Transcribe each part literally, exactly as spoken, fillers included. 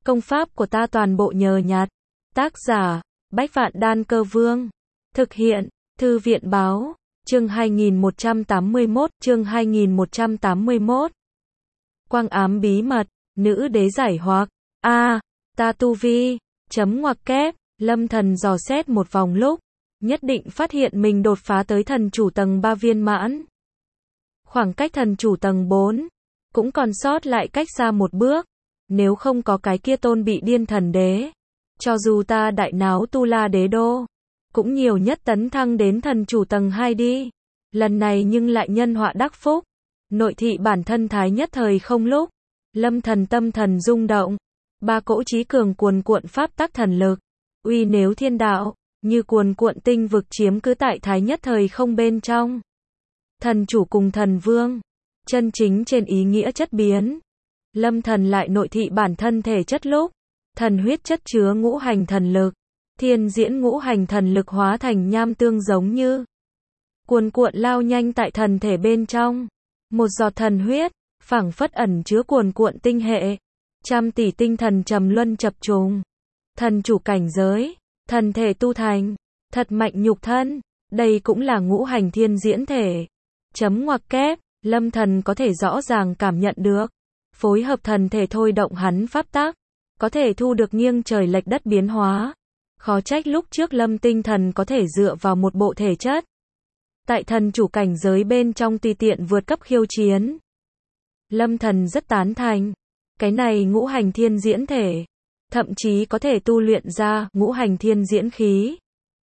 Công pháp của ta toàn bộ nhờ nhặt. Tác giả, Bách Vạn Đan Cơ Vương. Thực hiện, Thư viện Báo. Chương hai nghìn một trăm tám mươi mốt, chương hai nghìn một trăm tám mươi mốt. Quang ám bí mật, nữ đế giải hoặc. A, à, ta tu vi, chấm ngoặc kép, Lâm Thần dò xét một vòng lúc, nhất định phát hiện mình đột phá tới thần chủ tầng ba viên mãn. Khoảng cách thần chủ tầng bốn, cũng còn sót lại cách xa một bước, nếu không có cái kia tôn bị điên thần đế. Cho dù ta đại náo tu la đế đô, cũng nhiều nhất tấn thăng đến thần chủ tầng hai đi. Lần này nhưng lại nhân họa đắc phúc. Nội thị bản thân thái nhất thời không lúc. Lâm Thần tâm thần rung động. Ba cỗ chí cường cuồn cuộn pháp tắc thần lực. Uy nếu thiên đạo, như cuồn cuộn tinh vực chiếm cứ tại thái nhất thời không bên trong. Thần chủ cùng thần vương. Chân chính trên ý nghĩa chất biến. Lâm Thần lại nội thị bản thân thể chất lúc. Thần huyết chất chứa ngũ hành thần lực. Thiên diễn ngũ hành thần lực hóa thành nham tương giống như cuồn cuộn lao nhanh tại thần thể bên trong. Một giọt thần huyết, phảng phất ẩn chứa cuồn cuộn tinh hệ. Trăm tỷ tinh thần trầm luân chập trùng. Thần chủ cảnh giới, thần thể tu thành, thật mạnh nhục thân. Đây cũng là ngũ hành thiên diễn thể. Chấm ngoặc kép, Lâm Thần có thể rõ ràng cảm nhận được. Phối hợp thần thể thôi động hắn pháp tắc, có thể thu được nghiêng trời lệch đất biến hóa. Khó trách lúc trước Lâm tinh thần có thể dựa vào một bộ thể chất. Tại thần chủ cảnh giới bên trong tùy tiện vượt cấp khiêu chiến. Lâm Thần rất tán thành. Cái này ngũ hành thiên diễn thể. Thậm chí có thể tu luyện ra ngũ hành thiên diễn khí.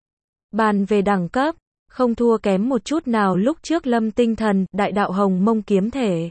Bàn về đẳng cấp, không thua kém một chút nào lúc trước Lâm tinh thần, đại đạo hồng mông kiếm thể.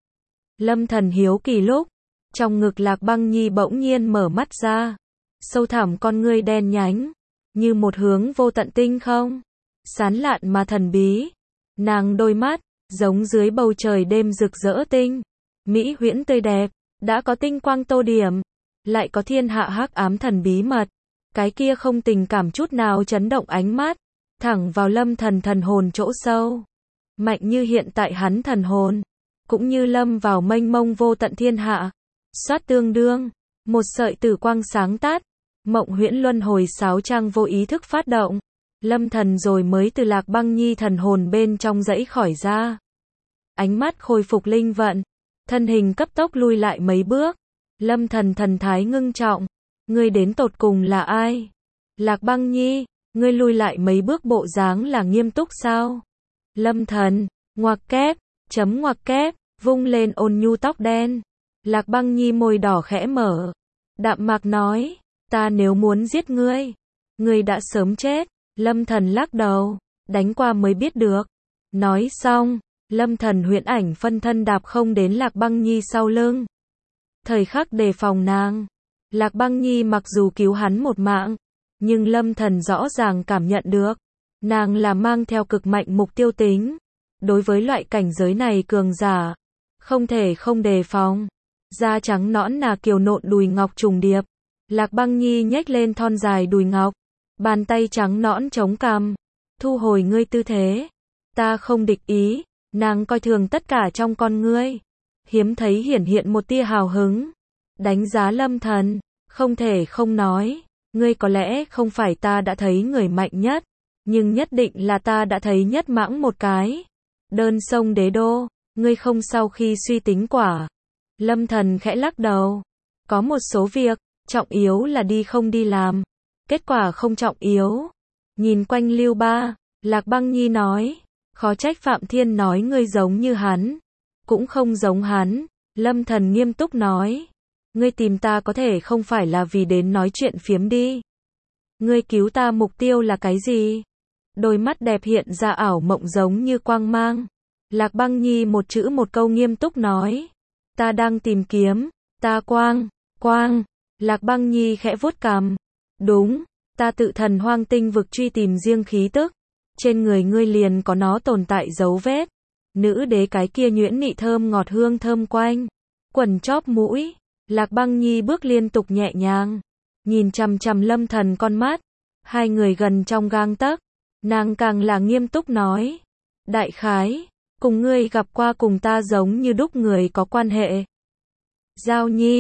Lâm Thần hiếu kỳ lúc, trong ngực Lạc Băng Nhi bỗng nhiên mở mắt ra. Sâu thẳm con ngươi đen nhánh, như một hướng vô tận tinh không. Sán lạn mà thần bí. Nàng đôi mắt, giống dưới bầu trời đêm rực rỡ tinh. Mỹ huyễn tươi đẹp, đã có tinh quang tô điểm. Lại có thiên hạ hắc ám thần bí mật. Cái kia không tình cảm chút nào chấn động ánh mắt. Thẳng vào Lâm Thần thần hồn chỗ sâu. Mạnh như hiện tại hắn thần hồn. Cũng như lâm vào mênh mông vô tận thiên hạ. Xoát tương đương. Một sợi tử quang sáng tát. Mộng huyễn luân hồi sáu trang vô ý thức phát động. Lâm Thần rồi mới từ Lạc Băng Nhi thần hồn bên trong dãy khỏi ra. Ánh mắt khôi phục linh vận. Thân hình cấp tốc lui lại mấy bước. Lâm Thần thần thái ngưng trọng. Ngươi đến tột cùng là ai? Lạc Băng Nhi, ngươi lui lại mấy bước bộ dáng là nghiêm túc sao? Lâm Thần, ngoặc kép, chấm ngoặc kép, vung lên ôn nhu tóc đen. Lạc Băng Nhi môi đỏ khẽ mở. Đạm mạc nói. Ta nếu muốn giết ngươi, ngươi đã sớm chết. Lâm Thần lắc đầu, đánh qua mới biết được. Nói xong, Lâm Thần huyễn ảnh phân thân đạp không đến Lạc Băng Nhi sau lưng. Thời khắc đề phòng nàng. Lạc Băng Nhi mặc dù cứu hắn một mạng, nhưng Lâm Thần rõ ràng cảm nhận được, nàng là mang theo cực mạnh mục tiêu tính. Đối với loại cảnh giới này cường giả, không thể không đề phòng. Da trắng nõn nà kiều nộn đùi ngọc trùng điệp. Lạc Băng Nhi nhếch lên thon dài đùi ngọc, bàn tay trắng nõn chống cằm, thu hồi ngươi tư thế. Ta không địch ý, nàng coi thường tất cả trong con ngươi. Hiếm thấy hiển hiện một tia hào hứng. Đánh giá Lâm Thần, không thể không nói, ngươi có lẽ không phải ta đã thấy người mạnh nhất, nhưng nhất định là ta đã thấy nhất mãng một cái. Đơn sông đế đô, ngươi không sau khi suy tính quả. Lâm Thần khẽ lắc đầu. Có một số việc, trọng yếu là đi không đi làm. Kết quả không trọng yếu. Nhìn quanh Lưu Ba, Lạc Băng Nhi nói. Khó trách Phạm Thiên nói ngươi giống như hắn. Cũng không giống hắn. Lâm Thần nghiêm túc nói. Ngươi tìm ta có thể không phải là vì đến nói chuyện phiếm đi. Ngươi cứu ta mục tiêu là cái gì? Đôi mắt đẹp hiện ra ảo mộng giống như quang mang. Lạc Băng Nhi một chữ một câu nghiêm túc nói. Ta đang tìm kiếm. Ta quang, quang. Lạc Băng Nhi khẽ vuốt cằm. Đúng, ta tự thần hoang tinh vực truy tìm riêng khí tức. Trên người ngươi liền có nó tồn tại dấu vết. Nữ đế cái kia nhuyễn nị thơm ngọt hương thơm quanh. Quần chóp mũi. Lạc Băng Nhi bước liên tục nhẹ nhàng. Nhìn chằm chằm Lâm Thần con mắt. Hai người gần trong gang tấc. Nàng càng là nghiêm túc nói. Đại khái, cùng ngươi gặp qua cùng ta giống như đúc người có quan hệ. Giao Nhi.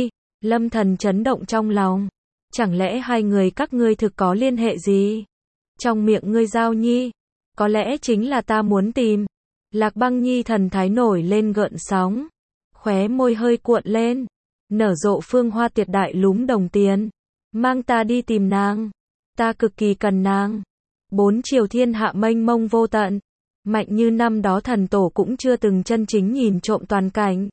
Lâm Thần chấn động trong lòng. Chẳng lẽ hai người các ngươi thực có liên hệ gì? Trong miệng ngươi Giao Nhi, có lẽ chính là ta muốn tìm. Lạc Băng Nhi thần thái nổi lên gợn sóng, khóe môi hơi cuộn lên, nở rộ phương hoa tuyệt đại lúm đồng tiền. Mang ta đi tìm nàng, ta cực kỳ cần nàng. Bốn chiều thiên hạ mênh mông vô tận, mạnh như năm đó thần tổ cũng chưa từng chân chính nhìn trộm toàn cảnh.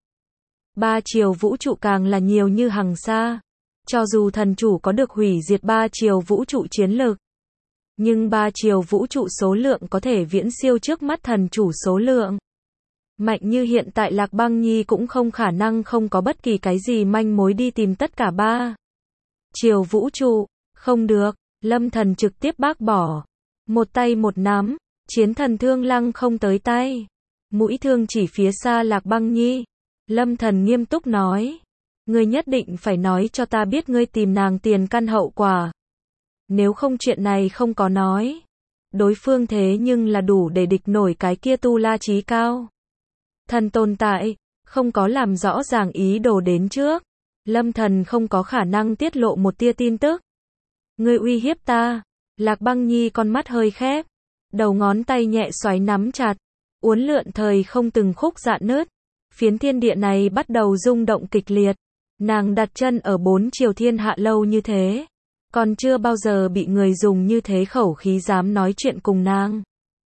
Ba chiều vũ trụ càng là nhiều như hằng sa. Cho dù thần chủ có được hủy diệt ba chiều vũ trụ chiến lực, nhưng ba chiều vũ trụ số lượng có thể viễn siêu trước mắt thần chủ số lượng. Mạnh như hiện tại Lạc Băng Nhi cũng không khả năng không có bất kỳ cái gì manh mối đi tìm tất cả ba chiều vũ trụ. Không được, Lâm Thần trực tiếp bác bỏ. Một tay một nắm, chiến thần thương lăng không tới tay. Mũi thương chỉ phía xa Lạc Băng Nhi. Lâm Thần nghiêm túc nói. Ngươi nhất định phải nói cho ta biết ngươi tìm nàng tiền căn hậu quả. Nếu không chuyện này không có nói. Đối phương thế nhưng là đủ để địch nổi cái kia tu la chí cao. Thần tồn tại, không có làm rõ ràng ý đồ đến trước. Lâm Thần không có khả năng tiết lộ một tia tin tức. Ngươi uy hiếp ta. Lạc Băng Nhi con mắt hơi khép. Đầu ngón tay nhẹ xoáy nắm chặt. Uốn lượn thời không từng khúc rạn nứt. Phiến thiên địa này bắt đầu rung động kịch liệt. Nàng đặt chân ở bốn chiều thiên hạ lâu như thế. Còn chưa bao giờ bị người dùng như thế khẩu khí dám nói chuyện cùng nàng.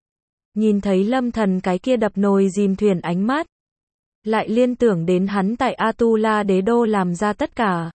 Nhìn thấy Lâm Thần cái kia đập nồi dìm thuyền ánh mắt. Lại liên tưởng đến hắn tại Atula đế đô làm ra tất cả.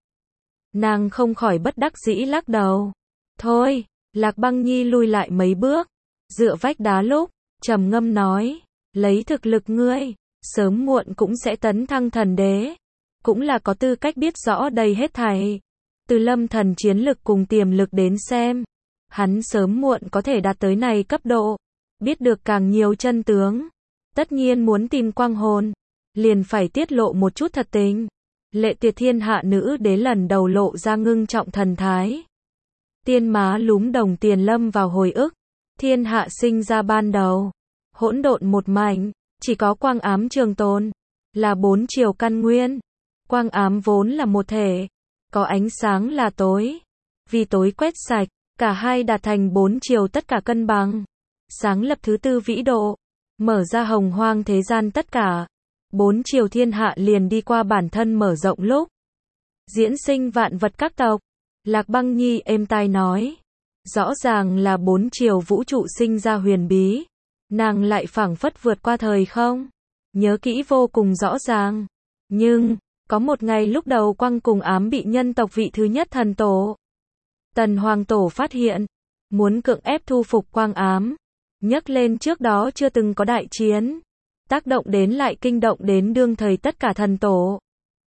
Nàng không khỏi bất đắc dĩ lắc đầu. Thôi, Lạc Băng Nhi lui lại mấy bước. Dựa vách đá lúc, trầm ngâm nói. Lấy thực lực ngươi, sớm muộn cũng sẽ tấn thăng thần đế. Cũng là có tư cách biết rõ đây hết thảy. Từ Lâm Thần chiến lực cùng tiềm lực đến xem, hắn sớm muộn có thể đạt tới này cấp độ, biết được càng nhiều chân tướng. Tất nhiên muốn tìm quang hồn, liền phải tiết lộ một chút thật tình. Lệ Tuyệt thiên hạ nữ đế lần đầu lộ ra ngưng trọng thần thái. Tiên má lúm đồng tiền lâm vào hồi ức. Thiên hạ sinh ra ban đầu, hỗn độn một mảnh, chỉ có quang ám trường tồn, là bốn chiều căn nguyên. Quang ám vốn là một thể, có ánh sáng là tối. Vì tối quét sạch, cả hai đạt thành bốn chiều tất cả cân bằng. Sáng lập thứ tư vĩ độ, mở ra hồng hoang thế gian tất cả. Bốn chiều thiên hạ liền đi qua bản thân mở rộng lúc. Diễn sinh vạn vật các tộc. Lạc Băng Nhi êm tai nói. Rõ ràng là bốn chiều vũ trụ sinh ra huyền bí. Nàng lại phảng phất vượt qua thời không. Nhớ kỹ vô cùng rõ ràng. Nhưng, có một ngày lúc đầu quang cùng ám bị nhân tộc vị thứ nhất thần tổ. Tần Hoàng Tổ phát hiện. Muốn cưỡng ép thu phục quang ám. Nhắc lên trước đó chưa từng có đại chiến. Tác động đến lại kinh động đến đương thời tất cả thần tổ.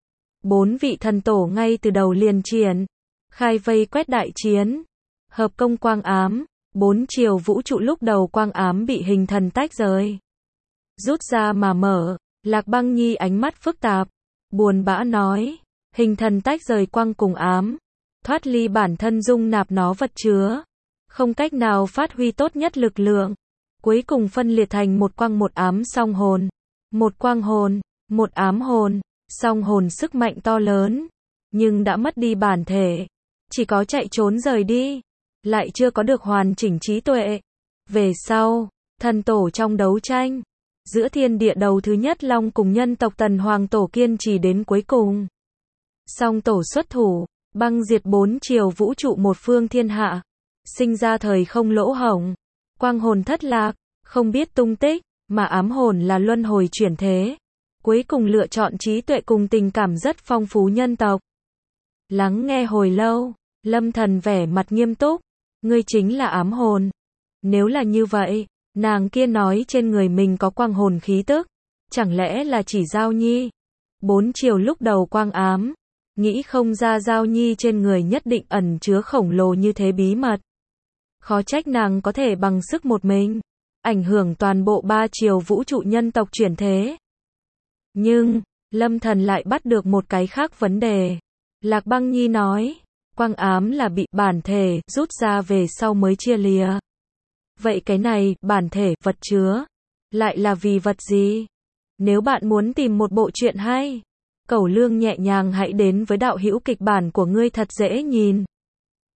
Bốn vị thần tổ ngay từ đầu liền triển. Khai vây quét đại chiến. Hợp công quang ám. Bốn chiều vũ trụ lúc đầu quang ám bị hình thần tách rời. Rút ra mà mở. Lạc Băng Nhi ánh mắt phức tạp. Buồn bã nói. Hình thần tách rời quang cùng ám. Thoát ly bản thân dung nạp nó vật chứa. Không cách nào phát huy tốt nhất lực lượng. Cuối cùng phân liệt thành một quang một ám song hồn. Một quang hồn, một ám hồn. Song hồn sức mạnh to lớn. Nhưng đã mất đi bản thể. Chỉ có chạy trốn rời đi. Lại chưa có được hoàn chỉnh trí tuệ. Về sau, thần tổ trong đấu tranh. Giữa thiên địa đầu thứ nhất long cùng nhân tộc Tần Hoàng Tổ kiên trì đến cuối cùng. Song tổ xuất thủ. Băng diệt bốn chiều vũ trụ một phương thiên hạ. Sinh ra thời không lỗ hổng. Quang hồn thất lạc, không biết tung tích, mà ám hồn là luân hồi chuyển thế. Cuối cùng lựa chọn trí tuệ cùng tình cảm rất phong phú nhân tộc. Lắng nghe hồi lâu, Lâm Thần vẻ mặt nghiêm túc. Ngươi chính là ám hồn. Nếu là như vậy, nàng kia nói trên người mình có quang hồn khí tức. Chẳng lẽ là chỉ Giao Nhi? Bốn chiều lúc đầu quang ám. Nghĩ không ra Giao Nhi trên người nhất định ẩn chứa khổng lồ như thế bí mật. Khó trách nàng có thể bằng sức một mình. Ảnh hưởng toàn bộ ba chiều vũ trụ nhân tộc chuyển thế. Nhưng, Lâm Thần lại bắt được một cái khác vấn đề. Lạc Băng Nhi nói. Quang ám là bị bản thể rút ra về sau mới chia lìa. Vậy cái này, bản thể, vật chứa, lại là vì vật gì? Nếu bạn muốn tìm một bộ truyện hay, Cẩu Lương nhẹ nhàng hãy đến với đạo hữu kịch bản của ngươi thật dễ nhìn.